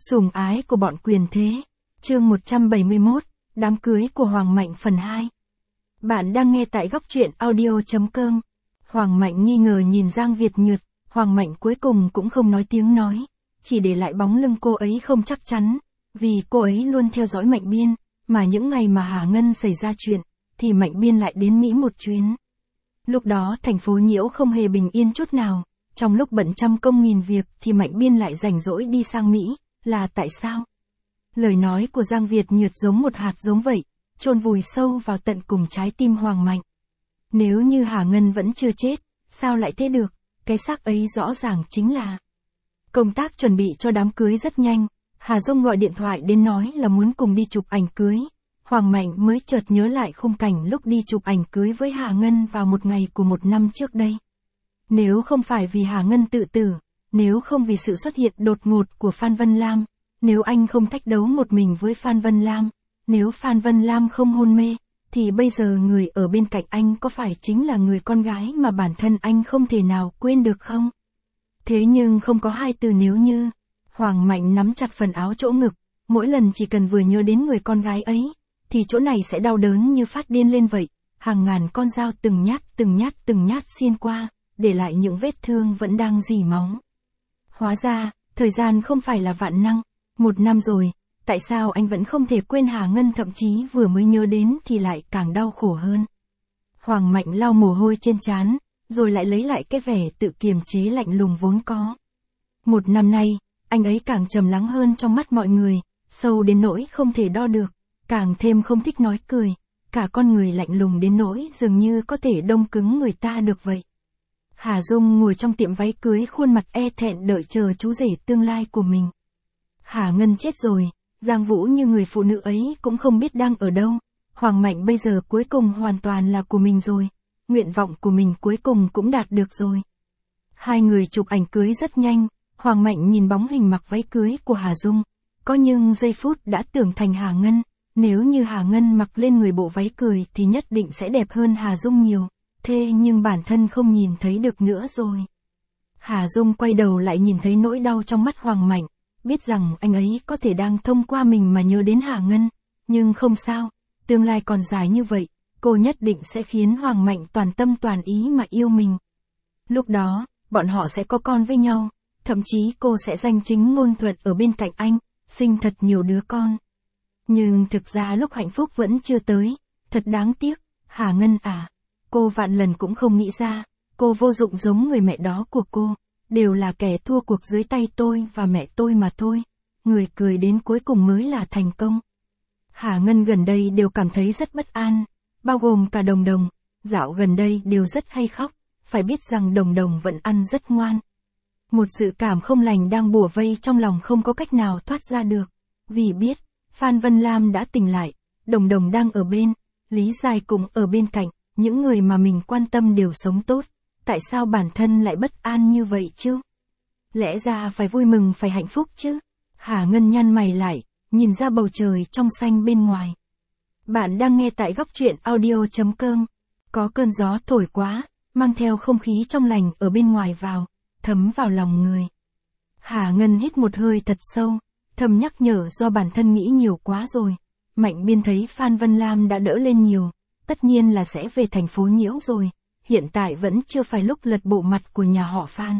Sủng ái của bọn quyền thế. Chương 171, đám cưới của Hoàng Mạnh phần 2. Bạn đang nghe tại góc truyện audio.com. Hoàng Mạnh nghi ngờ nhìn Giang Việt Nhược, Hoàng Mạnh cuối cùng cũng không nói tiếng nói, chỉ để lại bóng lưng cô ấy không chắc chắn, vì cô ấy luôn theo dõi Mạnh Biên, mà những ngày mà Hà Ngân xảy ra chuyện, thì Mạnh Biên lại đến Mỹ một chuyến. Lúc đó thành phố Nhiễu không hề bình yên chút nào, trong lúc bận trăm công nghìn việc thì Mạnh Biên lại rảnh rỗi đi sang Mỹ, là tại sao? Lời nói của Giang Việt Nhược giống một hạt giống vậy, chôn vùi sâu vào tận cùng trái tim Hoàng Mạnh. Nếu như Hà Ngân vẫn chưa chết, sao lại thế được, cái xác ấy rõ ràng chính là... Công tác chuẩn bị cho đám cưới rất nhanh, Hà Dung gọi điện thoại đến nói là muốn cùng đi chụp ảnh cưới. Hoàng Mạnh mới chợt nhớ lại khung cảnh lúc đi chụp ảnh cưới với Hà Ngân vào một ngày của một năm trước đây. Nếu không phải vì Hà Ngân tự tử, nếu không vì sự xuất hiện đột ngột của Phan Vân Lam, nếu anh không thách đấu một mình với Phan Vân Lam, nếu Phan Vân Lam không hôn mê, thì bây giờ người ở bên cạnh anh có phải chính là người con gái mà bản thân anh không thể nào quên được không? Thế nhưng không có hai từ nếu như. Hoàng Mạnh nắm chặt phần áo chỗ ngực, mỗi lần chỉ cần vừa nhớ đến người con gái ấy, thì chỗ này sẽ đau đớn như phát điên lên vậy, hàng ngàn con dao từng nhát xiên qua, để lại những vết thương vẫn đang rỉ máu. Hóa ra, thời gian không phải là vạn năng, một năm rồi, tại sao anh vẫn không thể quên Hà Ngân, thậm chí vừa mới nhớ đến thì lại càng đau khổ hơn. Hoàng Mạnh lau mồ hôi trên trán, rồi lại lấy lại cái vẻ tự kiềm chế lạnh lùng vốn có. Một năm nay, anh ấy càng trầm lắng hơn trong mắt mọi người, sâu đến nỗi không thể đo được, càng thêm không thích nói cười, cả con người lạnh lùng đến nỗi dường như có thể đông cứng người ta được vậy. Hà Dung ngồi trong tiệm váy cưới khuôn mặt e thẹn đợi chờ chú rể tương lai của mình. Hà Ngân chết rồi, Giang Vũ như người phụ nữ ấy cũng không biết đang ở đâu, Hoàng Mạnh bây giờ cuối cùng hoàn toàn là của mình rồi, nguyện vọng của mình cuối cùng cũng đạt được rồi. Hai người chụp ảnh cưới rất nhanh, Hoàng Mạnh nhìn bóng hình mặc váy cưới của Hà Dung, có nhưng giây phút đã tưởng thành Hà Ngân, nếu như Hà Ngân mặc lên người bộ váy cười thì nhất định sẽ đẹp hơn Hà Dung nhiều, thế nhưng bản thân không nhìn thấy được nữa rồi. Hà Dung quay đầu lại nhìn thấy nỗi đau trong mắt Hoàng Mạnh, biết rằng anh ấy có thể đang thông qua mình mà nhớ đến Hà Ngân, nhưng không sao, tương lai còn dài như vậy, cô nhất định sẽ khiến Hoàng Mạnh toàn tâm toàn ý mà yêu mình. Lúc đó, bọn họ sẽ có con với nhau, thậm chí cô sẽ danh chính ngôn thuận ở bên cạnh anh, sinh thật nhiều đứa con. Nhưng thực ra lúc hạnh phúc vẫn chưa tới, thật đáng tiếc, Hà Ngân à, cô vạn lần cũng không nghĩ ra, cô vô dụng giống người mẹ đó của cô, đều là kẻ thua cuộc dưới tay tôi và mẹ tôi mà thôi, người cười đến cuối cùng mới là thành công. Hà Ngân gần đây đều cảm thấy rất bất an, bao gồm cả Đồng Đồng, dạo gần đây đều rất hay khóc, phải biết rằng Đồng Đồng vẫn ăn rất ngoan. Một sự cảm không lành đang bủa vây trong lòng không có cách nào thoát ra được, vì biết, Phan Vân Lam đã tỉnh lại, Đồng Đồng đang ở bên, Lý Giai cũng ở bên cạnh, những người mà mình quan tâm đều sống tốt, tại sao bản thân lại bất an như vậy chứ? Lẽ ra phải vui mừng phải hạnh phúc chứ? Hà Ngân nhăn mày lại, nhìn ra bầu trời trong xanh bên ngoài. Bạn đang nghe tại góc truyện audio.com. Có cơn gió thổi quá, mang theo không khí trong lành ở bên ngoài vào, thấm vào lòng người. Hà Ngân hít một hơi thật sâu, thầm nhắc nhở do bản thân nghĩ nhiều quá rồi. Mạnh Biên thấy Phan Vân Lam đã đỡ lên nhiều, tất nhiên là sẽ về thành phố Nhiễu rồi, hiện tại vẫn chưa phải lúc lật bộ mặt của nhà họ Phan.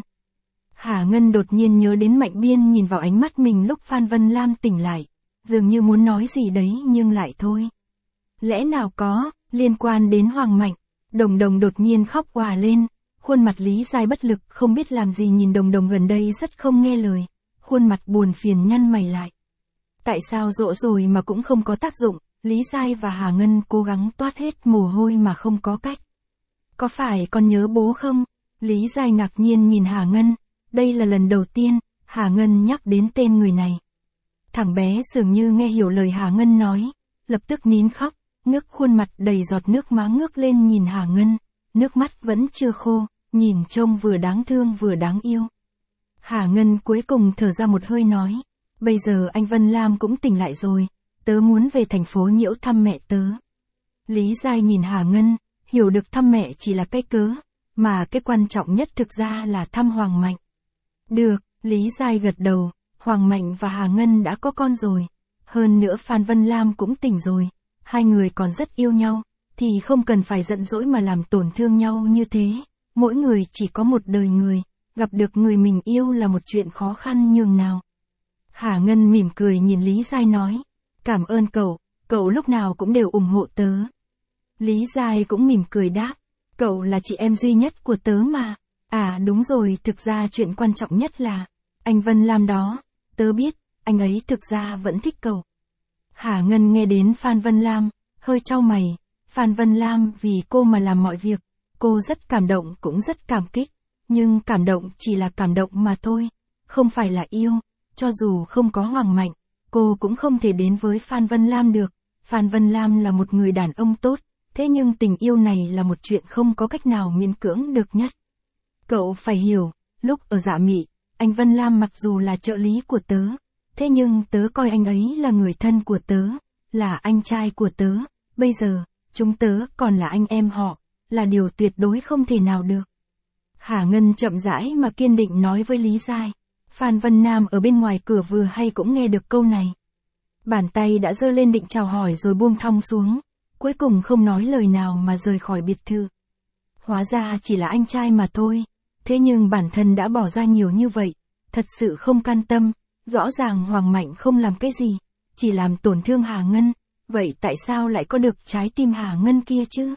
Hà Ngân đột nhiên nhớ đến Mạnh Biên nhìn vào ánh mắt mình lúc Phan Vân Lam tỉnh lại, dường như muốn nói gì đấy nhưng lại thôi. Lẽ nào có, liên quan đến Hoàng Mạnh? Đồng Đồng đột nhiên khóc òa lên, khuôn mặt Lý Giai bất lực không biết làm gì nhìn Đồng Đồng gần đây rất không nghe lời, khuôn mặt buồn phiền nhăn mày lại. Tại sao dỗ rồi mà cũng không có tác dụng, Lý Giai và Hà Ngân cố gắng toát hết mồ hôi mà không có cách. Có phải con nhớ bố không? Lý Giai ngạc nhiên nhìn Hà Ngân, đây là lần đầu tiên, Hà Ngân nhắc đến tên người này. Thằng bé dường như nghe hiểu lời Hà Ngân nói, lập tức nín khóc, ngước khuôn mặt đầy giọt nước má ngước lên nhìn Hà Ngân, nước mắt vẫn chưa khô, nhìn trông vừa đáng thương vừa đáng yêu. Hà Ngân cuối cùng thở ra một hơi nói, bây giờ anh Vân Lam cũng tỉnh lại rồi, tớ muốn về thành phố Nhiễu thăm mẹ tớ. Lý Giai nhìn Hà Ngân, hiểu được thăm mẹ chỉ là cái cớ, mà cái quan trọng nhất thực ra là thăm Hoàng Mạnh. Được, Lý Giai gật đầu, Hoàng Mạnh và Hà Ngân đã có con rồi. Hơn nữa Phan Vân Lam cũng tỉnh rồi. Hai người còn rất yêu nhau, thì không cần phải giận dỗi mà làm tổn thương nhau như thế. Mỗi người chỉ có một đời người, gặp được người mình yêu là một chuyện khó khăn nhường nào. Hà Ngân mỉm cười nhìn Lý Giai nói, cảm ơn cậu lúc nào cũng đều ủng hộ tớ. Lý Giai cũng mỉm cười đáp, cậu là chị em duy nhất của tớ mà. À đúng rồi, thực ra chuyện quan trọng nhất là, anh Vân Lam đó, tớ biết, anh ấy thực ra vẫn thích cậu. Hà Ngân nghe đến Phan Vân Lam, hơi chau mày, Phan Vân Lam vì cô mà làm mọi việc, cô rất cảm động cũng rất cảm kích, nhưng cảm động chỉ là cảm động mà thôi, không phải là yêu, cho dù không có Hoàng Mạnh, cô cũng không thể đến với Phan Vân Lam được. Phan Vân Lam là một người đàn ông tốt, thế nhưng tình yêu này là một chuyện không có cách nào miễn cưỡng được nhất. Cậu phải hiểu, lúc ở Dạ Mị, anh Vân Lam mặc dù là trợ lý của tớ, thế nhưng tớ coi anh ấy là người thân của tớ, là anh trai của tớ, bây giờ, chúng tớ còn là anh em họ, là điều tuyệt đối không thể nào được. Hà Ngân chậm rãi mà kiên định nói với Lý Giai. Phan Vân Nam ở bên ngoài cửa vừa hay cũng nghe được câu này. Bàn tay đã giơ lên định chào hỏi rồi buông thong xuống, cuối cùng không nói lời nào mà rời khỏi biệt thự. Hóa ra chỉ là anh trai mà thôi, thế nhưng bản thân đã bỏ ra nhiều như vậy, thật sự không can tâm, rõ ràng Hoàng Mạnh không làm cái gì, chỉ làm tổn thương Hà Ngân, vậy tại sao lại có được trái tim Hà Ngân kia chứ?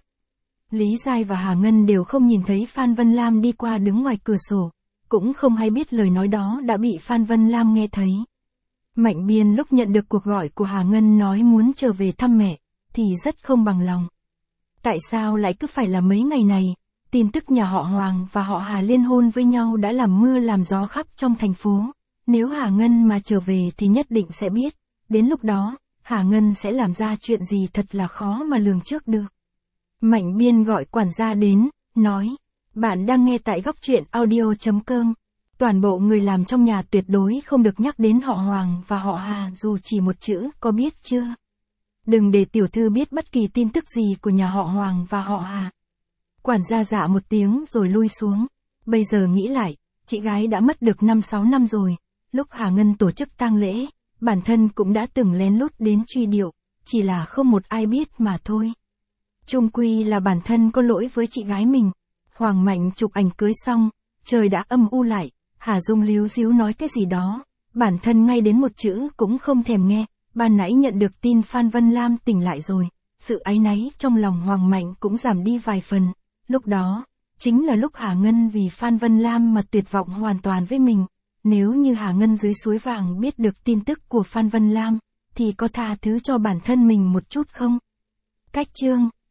Lý Giai và Hà Ngân đều không nhìn thấy Phan Vân Lam đi qua đứng ngoài cửa sổ, cũng không hay biết lời nói đó đã bị Phan Vân Lam nghe thấy. Mạnh Biên lúc nhận được cuộc gọi của Hà Ngân nói muốn trở về thăm mẹ, thì rất không bằng lòng. Tại sao lại cứ phải là mấy ngày này, tin tức nhà họ Hoàng và họ Hà liên hôn với nhau đã làm mưa làm gió khắp trong thành phố. Nếu Hà Ngân mà trở về thì nhất định sẽ biết, đến lúc đó, Hà Ngân sẽ làm ra chuyện gì thật là khó mà lường trước được. Mạnh Biên gọi quản gia đến, nói, bạn đang nghe tại góc truyện audio.com. Toàn bộ người làm trong nhà tuyệt đối không được nhắc đến họ Hoàng và họ Hà dù chỉ một chữ, có biết chưa? Đừng để tiểu thư biết bất kỳ tin tức gì của nhà họ Hoàng và họ Hà. Quản gia dạ một tiếng rồi lui xuống. Bây giờ nghĩ lại, chị gái đã mất được 5-6 năm rồi. Lúc Hà Ngân tổ chức tang lễ, bản thân cũng đã từng lén lút đến truy điệu, chỉ là không một ai biết mà thôi. Chung quy là bản thân có lỗi với chị gái mình. Hoàng Mạnh chụp ảnh cưới xong, trời đã âm u lại, Hà Dung líu díu nói cái gì đó, bản thân ngay đến một chữ cũng không thèm nghe. Ban nãy nhận được tin Phan Vân Lam tỉnh lại rồi, sự áy náy trong lòng Hoàng Mạnh cũng giảm đi vài phần. Lúc đó, chính là lúc Hà Ngân vì Phan Vân Lam mà tuyệt vọng hoàn toàn với mình. Nếu như Hà Ngân dưới suối vàng biết được tin tức của Phan Vân Lam, thì có tha thứ cho bản thân mình một chút không? Cách chương